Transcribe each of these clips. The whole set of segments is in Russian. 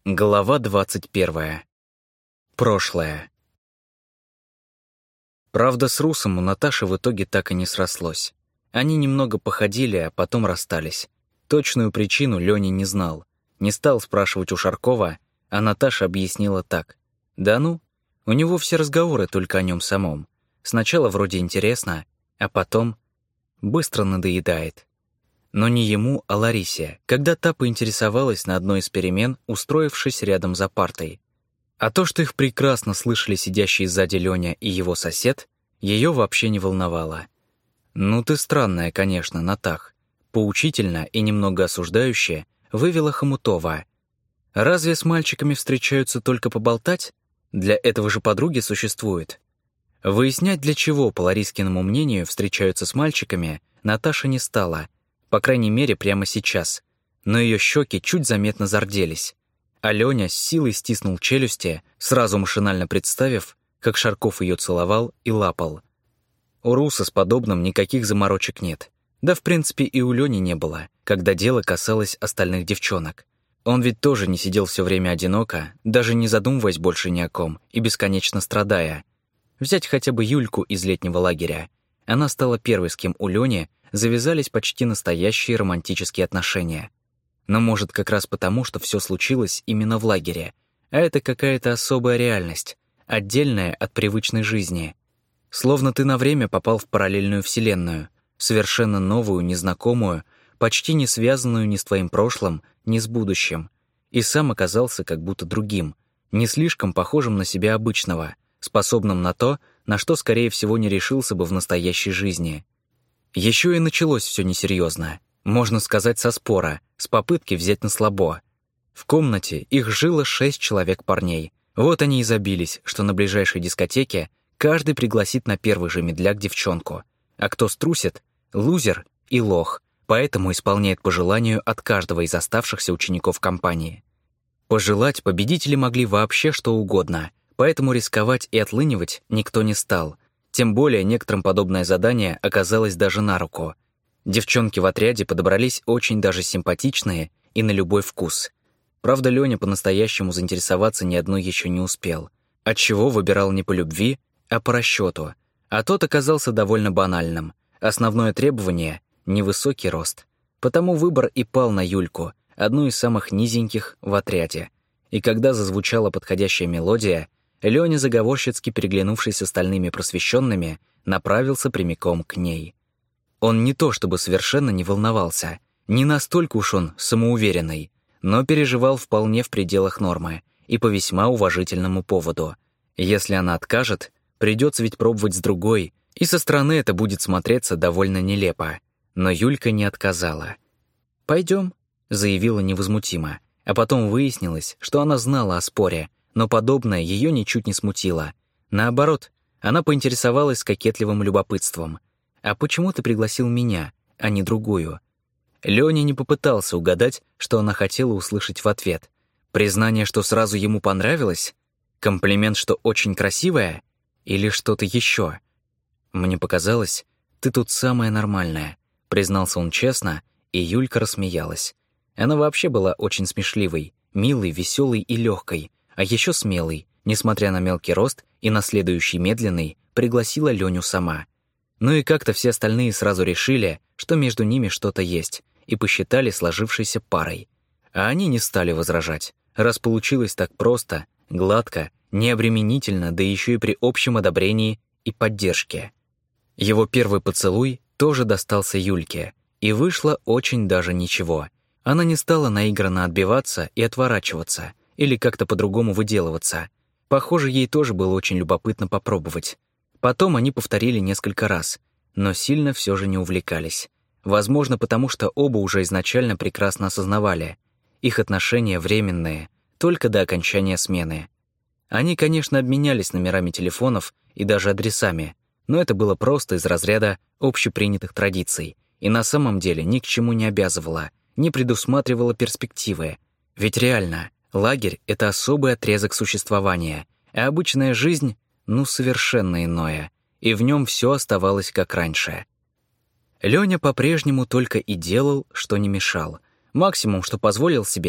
Глава 21. Прошлое. Правда, с Русом у Наташи в итоге так и не срослось. Они немного походили, а потом расстались. Точную причину Лёня не знал. Не стал спрашивать у Шаркова, а Наташа объяснила так. Да ну, у него все разговоры только о нем самом. Сначала вроде интересно, а потом быстро надоедает. Но не ему, а Ларисе, когда та поинтересовалась на одной из перемен, устроившись рядом за партой. А то, что их прекрасно слышали сидящие сзади Лёня и его сосед, её вообще не волновало. «Ну ты странная, конечно, Натах», поучительно и немного осуждающе вывела Хомутова. «Разве с мальчиками встречаются только поболтать? Для этого же подруги существуют». Выяснять, для чего, по Ларискиному мнению, встречаются с мальчиками, Наташа не стала, по крайней мере, прямо сейчас. Но её щеки чуть заметно зарделись. А Лёня с силой стиснул челюсти, сразу машинально представив, как Шарков её целовал и лапал. У Руса с подобным никаких заморочек нет. Да, в принципе, и у Лёни не было, когда дело касалось остальных девчонок. Он ведь тоже не сидел всё время одиноко, даже не задумываясь больше ни о ком и бесконечно страдая. Взять хотя бы Юльку из летнего лагеря. Она стала первой, с кем у Лёни завязались почти настоящие романтические отношения. Но может как раз потому, что всё случилось именно в лагере, а это какая-то особая реальность, отдельная от привычной жизни. Словно ты на время попал в параллельную вселенную, совершенно новую, незнакомую, почти не связанную ни с твоим прошлым, ни с будущим, и сам оказался как будто другим, не слишком похожим на себя обычного, способным на то, на что, скорее всего, не решился бы в настоящей жизни. Ещё и началось всё несерьёзно, можно сказать, со спора, с попытки взять на слабо. В комнате их жило 6 человек парней. Вот они и забились, что на ближайшей дискотеке каждый пригласит на первый же медляк девчонку, а кто струсит — лузер и лох, поэтому исполняет по желанию от каждого из оставшихся учеников компании. Пожелать победители могли вообще что угодно, поэтому рисковать и отлынивать никто не стал. Тем более некоторым подобное задание оказалось даже на руку. Девчонки в отряде подобрались очень даже симпатичные и на любой вкус. Правда, Лёня по-настоящему заинтересоваться ни одной ещё не успел, отчего выбирал не по любви, а по расчёту. А тот оказался довольно банальным. Основное требование — невысокий рост. Потому выбор и пал на Юльку, одну из самых низеньких в отряде. И когда зазвучала подходящая мелодия, Лёня, заговорщицки переглянувшись с остальными просвещенными, направился прямиком к ней. Он не то чтобы совершенно не волновался, не настолько уж он самоуверенный, но переживал вполне в пределах нормы и по весьма уважительному поводу. Если она откажет, придется ведь пробовать с другой, и со стороны это будет смотреться довольно нелепо. Но Юлька не отказала. «Пойдем», — заявила невозмутимо, а потом выяснилось, что она знала о споре, но подобное её ничуть не смутило. Наоборот, она поинтересовалась с кокетливым любопытством. «А почему ты пригласил меня, а не другую?» Лёня не попытался угадать, что она хотела услышать в ответ. Признание, что сразу ему понравилось? Комплимент, что очень красивая? Или что-то ещё? «Мне показалось, ты тут самая нормальная», — признался он честно, и Юлька рассмеялась. Она вообще была очень смешливой, милой, весёлой и лёгкой, а ещё смелой, несмотря на мелкий рост и на следующий медленный, пригласила Лёню сама. Ну и как-то все остальные сразу решили, что между ними что-то есть, и посчитали сложившейся парой. А они не стали возражать, раз получилось так просто, гладко, необременительно, да ещё и при общем одобрении и поддержке. Его первый поцелуй тоже достался Юльке, и вышло очень даже ничего. Она не стала наигранно отбиваться и отворачиваться, или как-то по-другому выделываться. Похоже, ей тоже было очень любопытно попробовать. Потом они повторили несколько раз, но сильно всё же не увлекались. Возможно, потому что оба уже изначально прекрасно осознавали. Их отношения временные, только до окончания смены. Они, конечно, обменялись номерами телефонов и даже адресами, но это было просто из разряда общепринятых традиций и на самом деле ни к чему не обязывало, не предусматривало перспективы. Ведь реально, лагерь — это особый отрезок существования, а обычная жизнь — совершенно иное, и в нём всё оставалось как раньше. Лёня по-прежнему только и делал, что не мешал. Максимум, что позволил себе,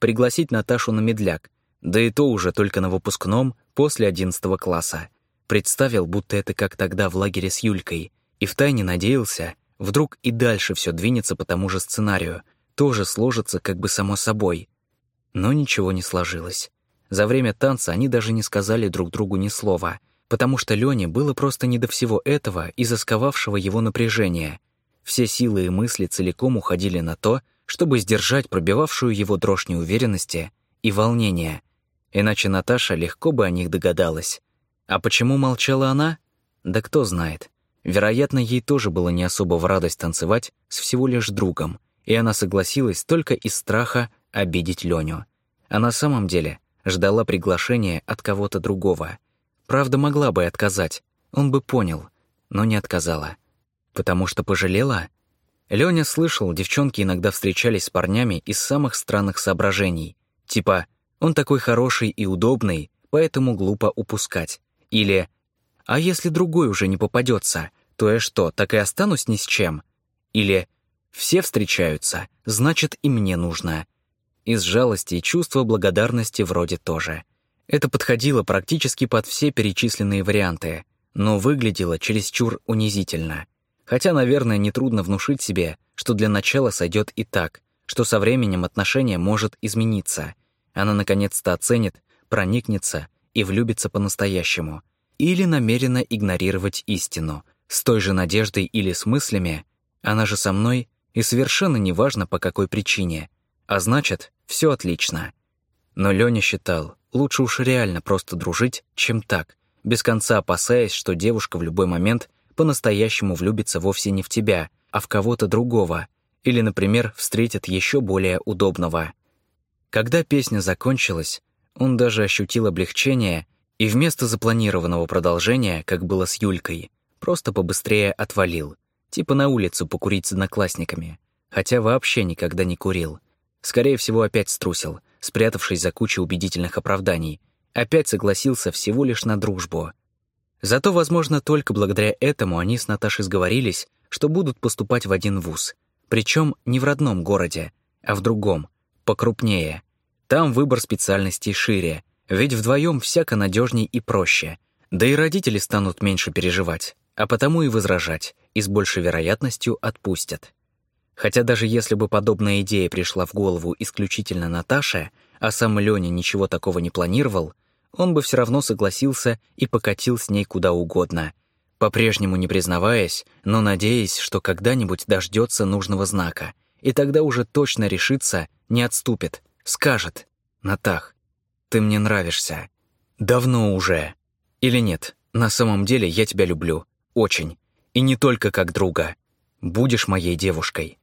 пригласить Наташу на медляк, да и то уже только на выпускном после 11 класса. Представил, будто это как тогда в лагере с Юлькой, и втайне надеялся, вдруг и дальше все двинется по тому же сценарию, тоже сложится как бы само собой. Но ничего не сложилось. За время танца они даже не сказали друг другу ни слова, потому что Лене было просто не до всего этого из-за сковавшего его напряжения. Все силы и мысли целиком уходили на то, чтобы сдержать пробивавшую его дрожь неуверенности и волнения. Иначе Наташа легко бы о них догадалась. А почему молчала она? Да кто знает. Вероятно, ей тоже было не особо в радость танцевать с всего лишь другом, и она согласилась только из страха обидеть Леню. А на самом деле ждала приглашения от кого-то другого. Правда, могла бы и отказать, он бы понял, но не отказала. Потому что пожалела? Леня слышал, девчонки иногда встречались с парнями из самых странных соображений. Типа «он такой хороший и удобный, поэтому глупо упускать». Или «а если другой уже не попадется, то я что, так и останусь ни с чем?» Или «все встречаются, значит и мне нужно». Из жалости и чувства благодарности вроде тоже. Это подходило практически под все перечисленные варианты, но выглядело чересчур унизительно. Хотя, наверное, нетрудно внушить себе, что для начала сойдет и так, что со временем отношение может измениться. Она наконец-то оценит, проникнется и влюбится по-настоящему. Или намеренно игнорировать истину, с той же надеждой или с мыслями «она же со мной» и совершенно неважно по какой причине. А значит, все отлично. Но Леня считал, лучше уж реально просто дружить, чем так, без конца опасаясь, что девушка в любой момент по-настоящему влюбится вовсе не в тебя, а в кого-то другого, или, например, встретит еще более удобного. Когда песня закончилась, он даже ощутил облегчение и вместо запланированного продолжения, как было с Юлькой, просто побыстрее отвалил, типа на улицу покурить с одноклассниками, хотя вообще никогда не курил. Скорее всего, опять струсил, спрятавшись за кучей убедительных оправданий, опять согласился всего лишь на дружбу. Зато, возможно, только благодаря этому они с Наташей сговорились, что будут поступать в один вуз, причем не в родном городе, а в другом, покрупнее. Там выбор специальностей шире, ведь вдвоем всяко надежней и проще, да и родители станут меньше переживать, а потому и возражать, и с большей вероятностью отпустят. Хотя даже если бы подобная идея пришла в голову исключительно Наташе, а сам Леня ничего такого не планировал, он бы все равно согласился и покатил с ней куда угодно, по-прежнему не признаваясь, но надеясь, что когда-нибудь дождется нужного знака, и тогда уже точно решится, не отступит, скажет: «Натах, ты мне нравишься. Давно уже. Или нет, на самом деле я тебя люблю. Очень. И не только как друга. Будешь моей девушкой».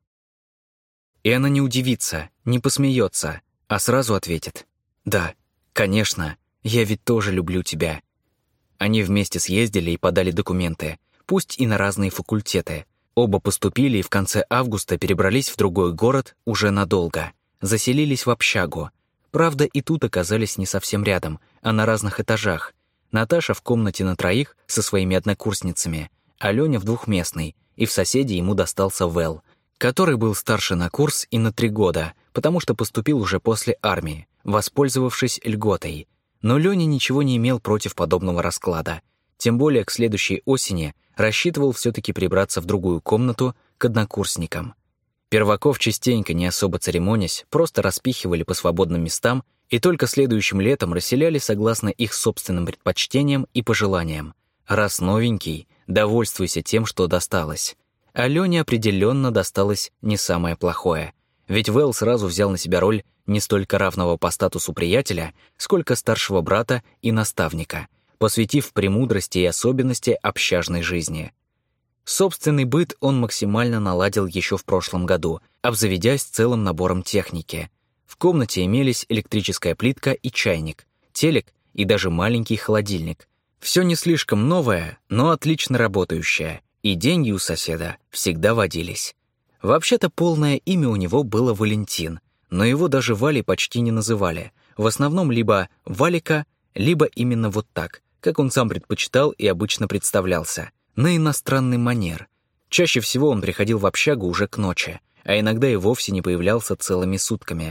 И она не удивится, не посмеется, а сразу ответит: «Да, конечно, я ведь тоже люблю тебя». Они вместе съездили и подали документы, пусть и на разные факультеты. Оба поступили и в конце августа перебрались в другой город уже надолго. Заселились в общагу. Правда, и тут оказались не совсем рядом, а на разных этажах. Наташа в комнате на троих со своими однокурсницами, а Леня в двухместной, и в соседе ему достался Вэл, который был старше на курс и на 3 года, потому что поступил уже после армии, воспользовавшись льготой. Но Леня ничего не имел против подобного расклада. Тем более к следующей осени рассчитывал все-таки прибраться в другую комнату к однокурсникам. Перваков частенько, не особо церемонясь, просто распихивали по свободным местам и только следующим летом расселяли согласно их собственным предпочтениям и пожеланиям. Раз новенький, довольствуйся тем, что досталось. А Лене определенно досталось не самое плохое. Ведь Вэл сразу взял на себя роль не столько равного по статусу приятеля, сколько старшего брата и наставника, посвятив премудрости и особенности общажной жизни. Собственный быт он максимально наладил еще в прошлом году, обзаведясь целым набором техники. В комнате имелись электрическая плитка и чайник, телек и даже маленький холодильник. Все не слишком новое, но отлично работающее, и деньги у соседа всегда водились. Вообще-то полное имя у него было Валентин, но его даже Валей почти не называли. В основном либо Валика, либо именно вот так, как он сам предпочитал и обычно представлялся, на иностранный манер. Чаще всего он приходил в общагу уже к ночи, а иногда и вовсе не появлялся целыми сутками.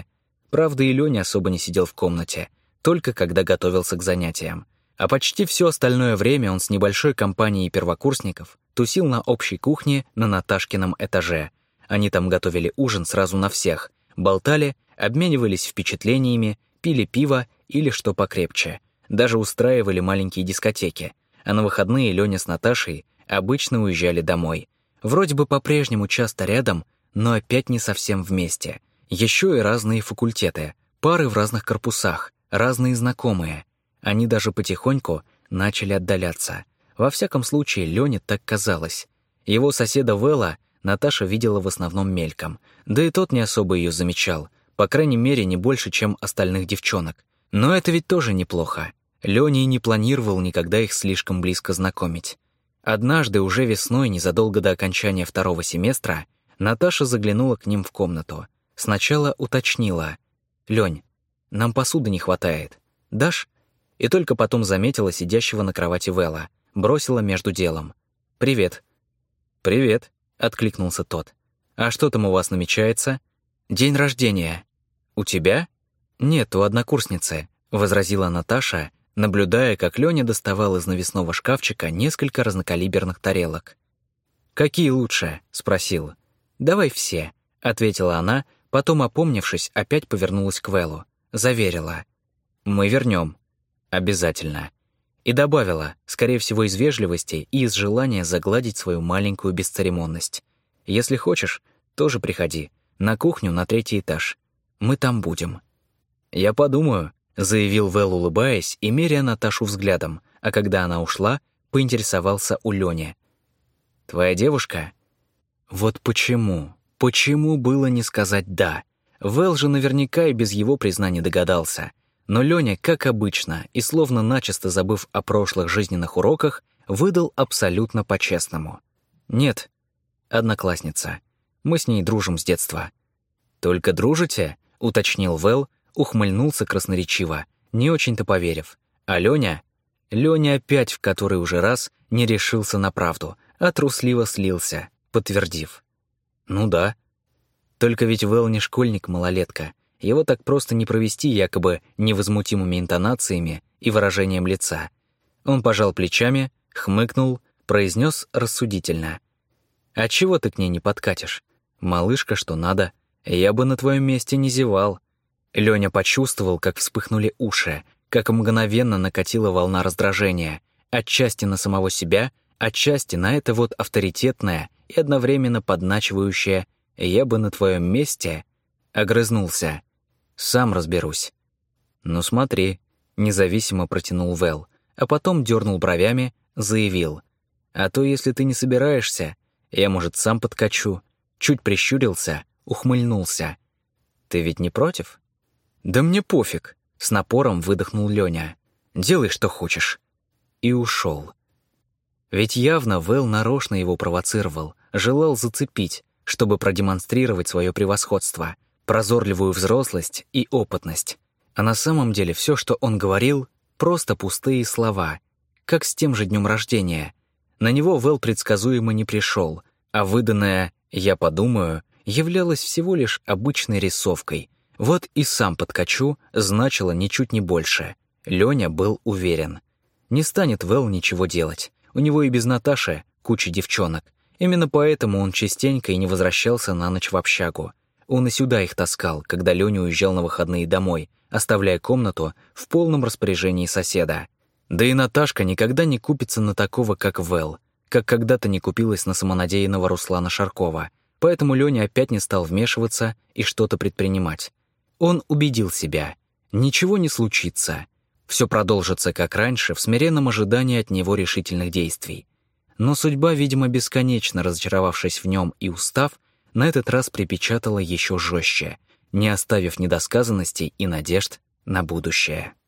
Правда, и Лёня особо не сидел в комнате, только когда готовился к занятиям. А почти все остальное время он с небольшой компанией первокурсников тусил на общей кухне на Наташкином этаже. Они там готовили ужин сразу на всех, болтали, обменивались впечатлениями, пили пиво или что покрепче. Даже устраивали маленькие дискотеки. А на выходные Лёня с Наташей обычно уезжали домой. Вроде бы по-прежнему часто рядом, но опять не совсем вместе. Еще и разные факультеты, пары в разных корпусах, разные знакомые. Они даже потихоньку начали отдаляться. Во всяком случае, Лёне так казалось. Его соседа Вэлла Наташа видела в основном мельком, да и тот не особо ее замечал, по крайней мере, не больше, чем остальных девчонок. Но это ведь тоже неплохо. Лёня и не планировал никогда их слишком близко знакомить. Однажды, уже весной, незадолго до окончания второго семестра, Наташа заглянула к ним в комнату. Сначала уточнила: «Лёнь, нам посуды не хватает. Дашь?» И только потом заметила сидящего на кровати Вэлла. Бросила между делом: «Привет». «Привет», — откликнулся тот. «А что там у вас намечается?» «День рождения». «У тебя?» «Нет, у однокурсницы», — возразила Наташа, наблюдая, как Лёня доставал из навесного шкафчика несколько разнокалиберных тарелок. «Какие лучше?» — спросил. «Давай все», — ответила она, потом, опомнившись, опять повернулась к Вэллу. Заверила: «Мы вернем. Обязательно». И добавила, скорее всего, из вежливости и из желания загладить свою маленькую бесцеремонность: «Если хочешь, тоже приходи. На кухню на 3-й этаж. Мы там будем». «Я подумаю», — заявил Вэлл, улыбаясь и меряя Наташу взглядом, а когда она ушла, поинтересовался у Лёни: «Твоя девушка?» Вот почему? Почему было не сказать «да»? Вэлл же наверняка и без его признания догадался. Но Лёня, как обычно, и словно начисто забыв о прошлых жизненных уроках, выдал абсолютно по-честному. «Нет, одноклассница. Мы с ней дружим с детства». «Только дружите?» — уточнил Вэлл, ухмыльнулся красноречиво, не очень-то поверив. А Лёня опять в который уже раз не решился на правду, а трусливо слился, подтвердив: «Ну да». Только ведь Вэлл не школьник-малолетка. Его так просто не провести якобы невозмутимыми интонациями и выражением лица. Он пожал плечами, хмыкнул, произнес рассудительно: «А чего ты к ней не подкатишь? Малышка, что надо. Я бы на твоем месте не зевал». Лёня почувствовал, как вспыхнули уши, как мгновенно накатила волна раздражения, отчасти на самого себя, отчасти на это вот авторитетное и одновременно подначивающее «я бы на твоем месте», огрызнулся: «Сам разберусь». «Ну смотри», — независимо протянул Вэлл, а потом дернул бровями, заявил: «А то, если ты не собираешься, я, может, сам подкачу». Чуть прищурился, ухмыльнулся: «Ты ведь не против?» «Да мне пофиг», — с напором выдохнул Лёня. «Делай, что хочешь». И ушел. Ведь явно Вэлл нарочно его провоцировал, желал зацепить, чтобы продемонстрировать свое превосходство, прозорливую взрослость и опытность. А на самом деле все, что он говорил, просто пустые слова, как с тем же днем рождения. На него Вэлл предсказуемо не пришел, а выданное «я подумаю» являлось всего лишь обычной рисовкой. Вот и «сам подкачу» значило ничуть не больше. Лёня был уверен. Не станет Вэлл ничего делать. У него и без Наташи куча девчонок. Именно поэтому он частенько и не возвращался на ночь в общагу. Он и сюда их таскал, когда Лёня уезжал на выходные домой, оставляя комнату в полном распоряжении соседа. Да и Наташка никогда не купится на такого, как Вэлл, как когда-то не купилась на самонадеянного Руслана Шаркова. Поэтому Лёня опять не стал вмешиваться и что-то предпринимать. Он убедил себя: ничего не случится. Все продолжится как раньше, в смиренном ожидании от него решительных действий. Но судьба, видимо, бесконечно разочаровавшись в нем и устав, на этот раз припечатала еще жестче, не оставив недосказанностей и надежд на будущее.